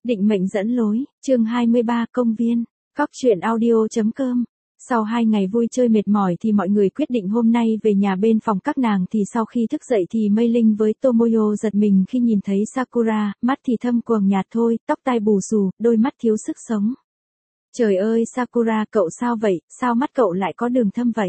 Định mệnh dẫn lối, chương 23 công viên, Cóc truyện audio.com. Sau 2 ngày vui chơi mệt mỏi thì mọi người quyết định hôm nay về nhà bên phòng các nàng thì sau khi thức dậy thì Mei Linh với Tomoyo giật mình khi nhìn thấy Sakura, mắt thì thâm quầng nhạt thôi, tóc tai bù xù, đôi mắt thiếu sức sống. Trời ơi Sakura cậu sao vậy, sao mắt cậu lại có đường thâm vậy?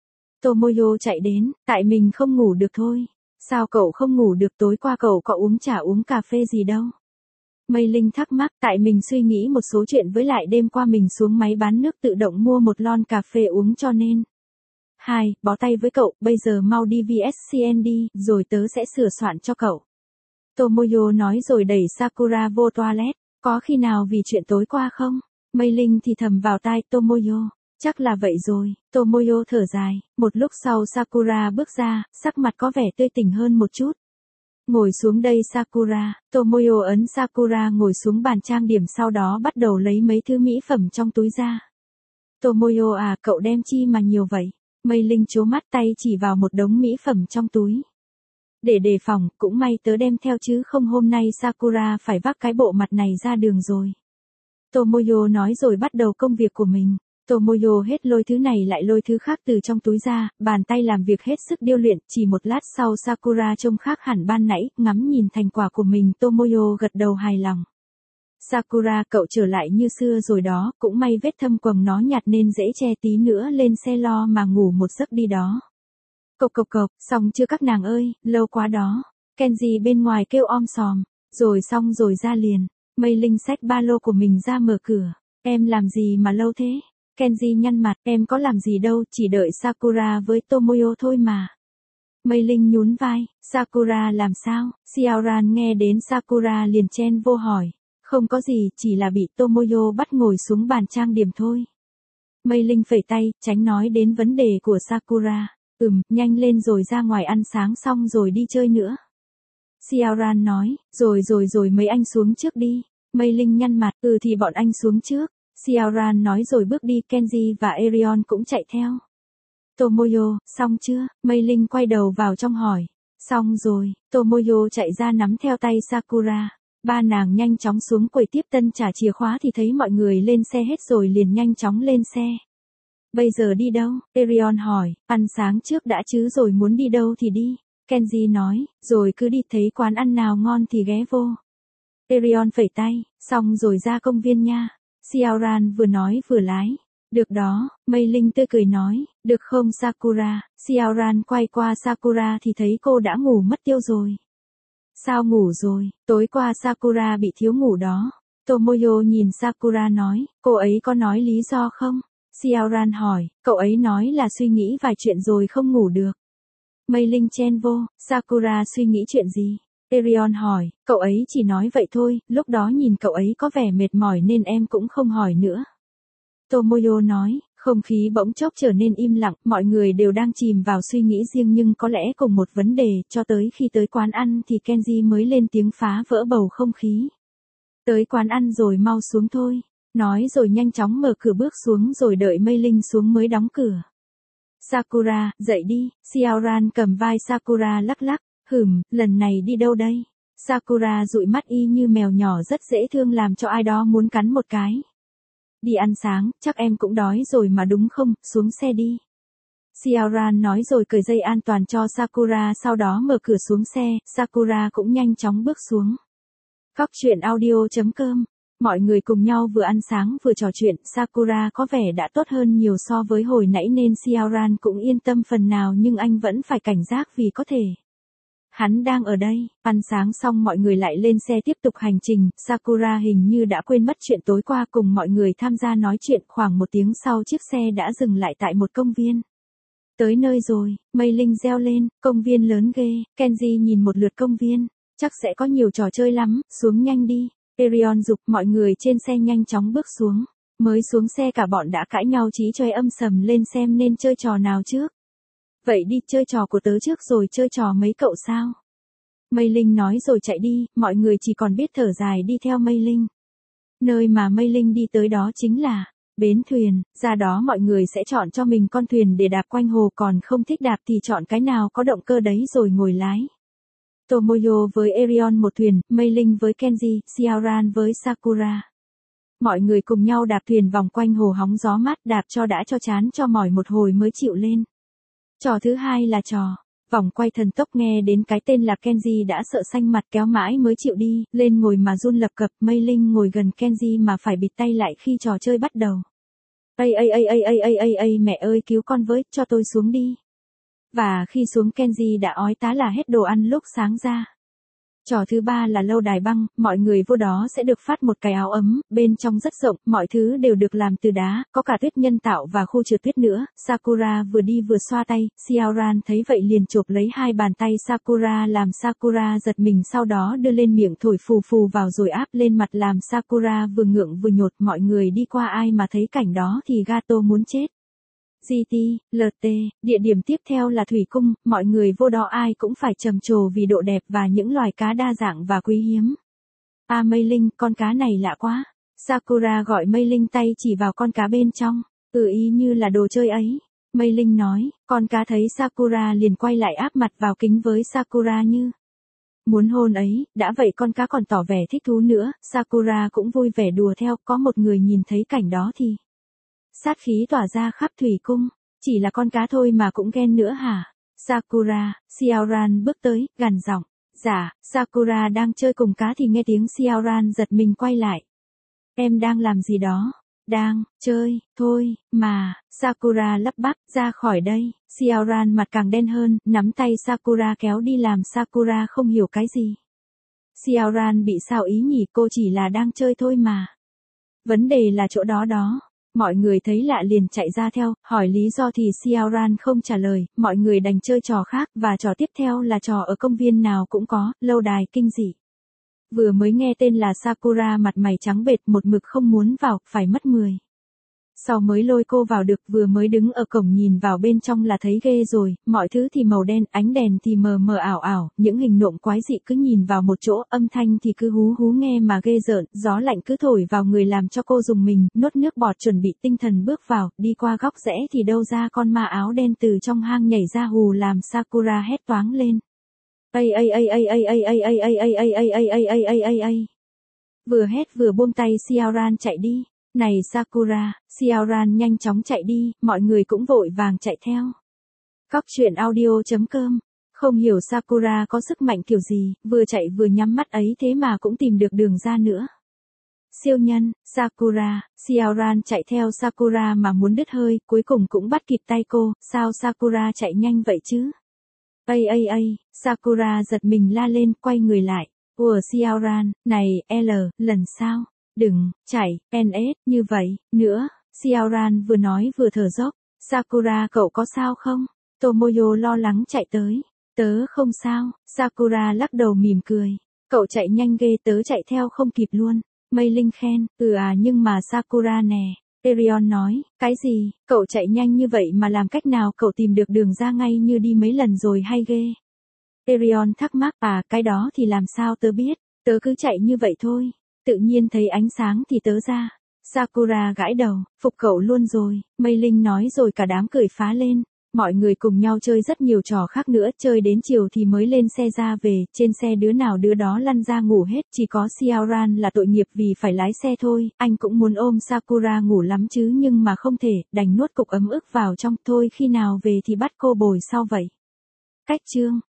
Tomoyo chạy đến, tại mình không ngủ được thôi. Sao cậu không ngủ được, tối qua cậu có uống trà uống cà phê gì đâu? Mei Linh thắc mắc, tại mình suy nghĩ một số chuyện với lại đêm qua mình xuống máy bán nước tự động mua một lon cà phê uống cho nên. 2. Bó tay với cậu, bây giờ mau đi VSCN đi, rồi tớ sẽ sửa soạn cho cậu. Tomoyo nói rồi đẩy Sakura vô toilet, có khi nào vì chuyện tối qua không? Mei Linh thì thầm vào tai Tomoyo, chắc là vậy rồi. Tomoyo thở dài, một lúc sau Sakura bước ra, sắc mặt có vẻ tươi tỉnh hơn một chút. Ngồi xuống đây Sakura, Tomoyo ấn Sakura ngồi xuống bàn trang điểm sau đó bắt đầu lấy mấy thứ mỹ phẩm trong túi ra. Tomoyo à, cậu đem chi mà nhiều vậy? Mei Linh trố mắt tay chỉ vào một đống mỹ phẩm trong túi. Để đề phòng, cũng may tớ đem theo chứ không hôm nay Sakura phải vác cái bộ mặt này ra đường rồi. Tomoyo nói rồi bắt đầu công việc của mình. Tomoyo hết lôi thứ này lại lôi thứ khác từ trong túi ra, bàn tay làm việc hết sức điêu luyện, chỉ một lát sau Sakura trông khác hẳn ban nãy, ngắm nhìn thành quả của mình Tomoyo gật đầu hài lòng. Sakura cậu trở lại như xưa rồi đó, cũng may vết thâm quầng nó nhạt nên dễ che, tí nữa lên xe lo mà ngủ một giấc đi đó. Cộc cộc cộc, xong chưa các nàng ơi, lâu quá đó. Kenji bên ngoài kêu om sòm, rồi xong rồi ra liền. Mei Linh xách ba lô của mình ra mở cửa, em làm gì mà lâu thế? Kenji nhăn mặt, em có làm gì đâu, chỉ đợi Sakura với Tomoyo thôi mà. Mei Linh nhún vai, Sakura làm sao? Xiaoran nghe đến Sakura liền chen vô hỏi, không có gì, chỉ là bị Tomoyo bắt ngồi xuống bàn trang điểm thôi. Mei Linh phẩy tay, tránh nói đến vấn đề của Sakura, nhanh lên rồi ra ngoài ăn sáng xong rồi đi chơi nữa. Xiaoran nói, rồi mấy anh xuống trước đi. Mei Linh nhăn mặt, thì bọn anh xuống trước. Xiaoran nói rồi bước đi, Kenji và Erion cũng chạy theo. Tomoyo, xong chưa? Mei Linh quay đầu vào trong hỏi. Xong rồi, Tomoyo chạy ra nắm theo tay Sakura. Ba nàng nhanh chóng xuống quầy tiếp tân trả chìa khóa thì thấy mọi người lên xe hết rồi liền nhanh chóng lên xe. Bây giờ đi đâu? Erion hỏi, ăn sáng trước đã chứ rồi muốn đi đâu thì đi. Kenji nói, rồi cứ đi, thấy quán ăn nào ngon thì ghé vô. Erion phẩy tay, xong rồi ra công viên nha. Xiaoran vừa nói vừa lái. Được đó, Mei Linh tươi cười nói, được không Sakura? Xiaoran quay qua Sakura thì thấy cô đã ngủ mất tiêu rồi. Sao ngủ rồi? Tối qua Sakura bị thiếu ngủ đó. Tomoyo nhìn Sakura nói, cô ấy có nói lý do không? Xiaoran hỏi, cậu ấy nói là suy nghĩ vài chuyện rồi không ngủ được. Mei Linh chen vô, Sakura suy nghĩ chuyện gì? Erion hỏi, cậu ấy chỉ nói vậy thôi, lúc đó nhìn cậu ấy có vẻ mệt mỏi nên em cũng không hỏi nữa. Tomoyo nói, không khí bỗng chốc trở nên im lặng, mọi người đều đang chìm vào suy nghĩ riêng nhưng có lẽ cùng một vấn đề, cho tới khi tới quán ăn thì Kenji mới lên tiếng phá vỡ bầu không khí. Tới quán ăn rồi mau xuống thôi, nói rồi nhanh chóng mở cửa bước xuống rồi đợi Mei Linh xuống mới đóng cửa. Sakura, dậy đi, Xiaoran cầm vai Sakura lắc lắc, lần này đi đâu đây? Sakura dụi mắt y như mèo nhỏ rất dễ thương làm cho ai đó muốn cắn một cái. Đi ăn sáng, chắc em cũng đói rồi mà đúng không, xuống xe đi. Xiaoran nói rồi cởi dây an toàn cho Sakura sau đó mở cửa xuống xe, Sakura cũng nhanh chóng bước xuống. Cóc truyện audio.com. Mọi người cùng nhau vừa ăn sáng vừa trò chuyện, Sakura có vẻ đã tốt hơn nhiều so với hồi nãy nên Xiaoran cũng yên tâm phần nào nhưng anh vẫn phải cảnh giác vì có thể. Hắn đang ở đây. Ăn sáng xong mọi người lại lên xe tiếp tục hành trình, Sakura hình như đã quên mất chuyện tối qua cùng mọi người tham gia nói chuyện, khoảng 1 tiếng sau chiếc xe đã dừng lại tại một công viên. Tới nơi rồi, Mei Linh reo lên, công viên lớn ghê. Kenji nhìn một lượt công viên, chắc sẽ có nhiều trò chơi lắm, xuống nhanh đi. Erion giục mọi người trên xe nhanh chóng bước xuống. Mới xuống xe cả bọn đã cãi nhau chí chóe âm sầm lên xem nên chơi trò nào trước. Vậy đi, chơi trò của tớ trước rồi chơi trò mấy cậu sao? Mei Linh nói rồi chạy đi, mọi người chỉ còn biết thở dài đi theo Mei Linh. Nơi mà Mei Linh đi tới đó chính là bến thuyền, ra đó mọi người sẽ chọn cho mình con thuyền để đạp quanh hồ, còn không thích đạp thì chọn cái nào có động cơ đấy rồi ngồi lái. Tomoyo với Erion một thuyền, Mei Linh với Kenji, Xiaoran với Sakura. Mọi người cùng nhau đạp thuyền vòng quanh hồ hóng gió mát, đạp cho đã cho chán cho mỏi một hồi mới chịu lên. Trò thứ hai là trò vòng quay thần tốc, nghe đến cái tên là Kenji đã sợ xanh mặt, kéo mãi mới chịu đi, lên ngồi mà run lập cập. Mei Linh ngồi gần Kenji mà phải bịt tay lại khi trò chơi bắt đầu. Mẹ ơi cứu con với, cho tôi xuống đi. Và khi xuống Kenji đã ói tá là hết đồ ăn lúc sáng ra. Trò thứ ba là lâu đài băng, mọi người vô đó sẽ được phát một cái áo ấm, bên trong rất rộng, mọi thứ đều được làm từ đá, có cả tuyết nhân tạo và khu trượt tuyết nữa. Sakura vừa đi vừa xoa tay, Xiaoran thấy vậy liền chộp lấy hai bàn tay Sakura làm Sakura giật mình, sau đó đưa lên miệng thổi phù phù vào rồi áp lên mặt làm Sakura vừa ngượng vừa nhột. Mọi người đi qua ai mà thấy cảnh đó thì gato muốn chết. GT, LT, địa điểm tiếp theo là Thủy Cung, mọi người vô đó ai cũng phải trầm trồ vì độ đẹp và những loài cá đa dạng và quý hiếm. Mei Linh, con cá này lạ quá. Sakura gọi Mei Linh, tay chỉ vào con cá bên trong. Ý như là đồ chơi ấy. Mei Linh nói, con cá thấy Sakura liền quay lại áp mặt vào kính với Sakura như muốn hôn ấy. Đã vậy con cá còn tỏ vẻ thích thú nữa, Sakura cũng vui vẻ đùa theo. Có một người nhìn thấy cảnh đó thì sát khí tỏa ra khắp Thủy Cung. Chỉ là con cá thôi mà cũng ghen nữa hả? Sakura, Xiaoran bước tới, gằn giọng. Dạ, Sakura đang chơi cùng cá thì nghe tiếng Xiaoran giật mình quay lại. Em đang làm gì đó? Đang chơi, thôi, mà. Sakura lắp bắp, ra khỏi đây. Xiaoran mặt càng đen hơn, nắm tay Sakura kéo đi làm Sakura không hiểu cái gì. Xiaoran bị sao ý nhỉ, cô chỉ là đang chơi thôi mà. Vấn đề là chỗ đó đó. Mọi người thấy lạ liền chạy ra theo, hỏi lý do thì Xiaoran không trả lời, mọi người đành chơi trò khác, và trò tiếp theo là trò ở công viên nào cũng có, lâu đài kinh dị. Vừa mới nghe tên là Sakura mặt mày trắng bệch, một mực không muốn vào, phải mất 10 sau mới lôi cô vào được. Vừa mới đứng ở cổng nhìn vào bên trong là thấy ghê rồi, mọi thứ thì màu đen, ánh đèn thì mờ mờ ảo ảo, những hình nộm quái dị cứ nhìn vào một chỗ, âm thanh thì cứ hú hú nghe mà ghê rợn, gió lạnh cứ thổi vào người làm cho cô rùng mình, nuốt nước bọt chuẩn bị tinh thần bước vào. Đi qua góc rẽ thì đâu ra con ma áo đen từ trong hang nhảy ra hù làm Sakura hét toáng lên. Vừa hét vừa buông tay Xiaoran chạy đi. Này Sakura, Xiaoran nhanh chóng chạy đi, mọi người cũng vội vàng chạy theo. Cóc truyện audio.com. Không hiểu Sakura có sức mạnh kiểu gì, vừa chạy vừa nhắm mắt ấy thế mà cũng tìm được đường ra nữa. Siêu nhân, Sakura, Xiaoran chạy theo Sakura mà muốn đứt hơi, cuối cùng cũng bắt kịp tay cô. Sao Sakura chạy nhanh vậy chứ? Sakura giật mình la lên, quay người lại. Ủa Xiaoran, này, lần sau. Đừng, chạy, NS, như vậy, nữa. Xiaoran vừa nói vừa thở dốc. Sakura cậu có sao không? Tomoyo lo lắng chạy tới. Tớ không sao. Sakura lắc đầu mỉm cười. Cậu chạy nhanh ghê, tớ chạy theo không kịp luôn. Mei Linh khen, nhưng mà Sakura nè. Erion nói, cái gì, cậu chạy nhanh như vậy mà làm cách nào cậu tìm được đường ra ngay như đi mấy lần rồi hay ghê? Erion thắc mắc, cái đó thì làm sao tớ biết, tớ cứ chạy như vậy thôi. Tự nhiên thấy ánh sáng thì tớ ra. Sakura gãi đầu, phục cậu luôn rồi. Mei Linh nói rồi cả đám cười phá lên. Mọi người cùng nhau chơi rất nhiều trò khác nữa, chơi đến chiều thì mới lên xe ra về. Trên xe đứa nào đứa đó lăn ra ngủ hết, chỉ có Xiaoran là tội nghiệp vì phải lái xe thôi. Anh cũng muốn ôm Sakura ngủ lắm chứ nhưng mà không thể, đành nuốt cục ấm ức vào trong. Thôi khi nào về thì bắt cô bồi sau vậy. Cách chương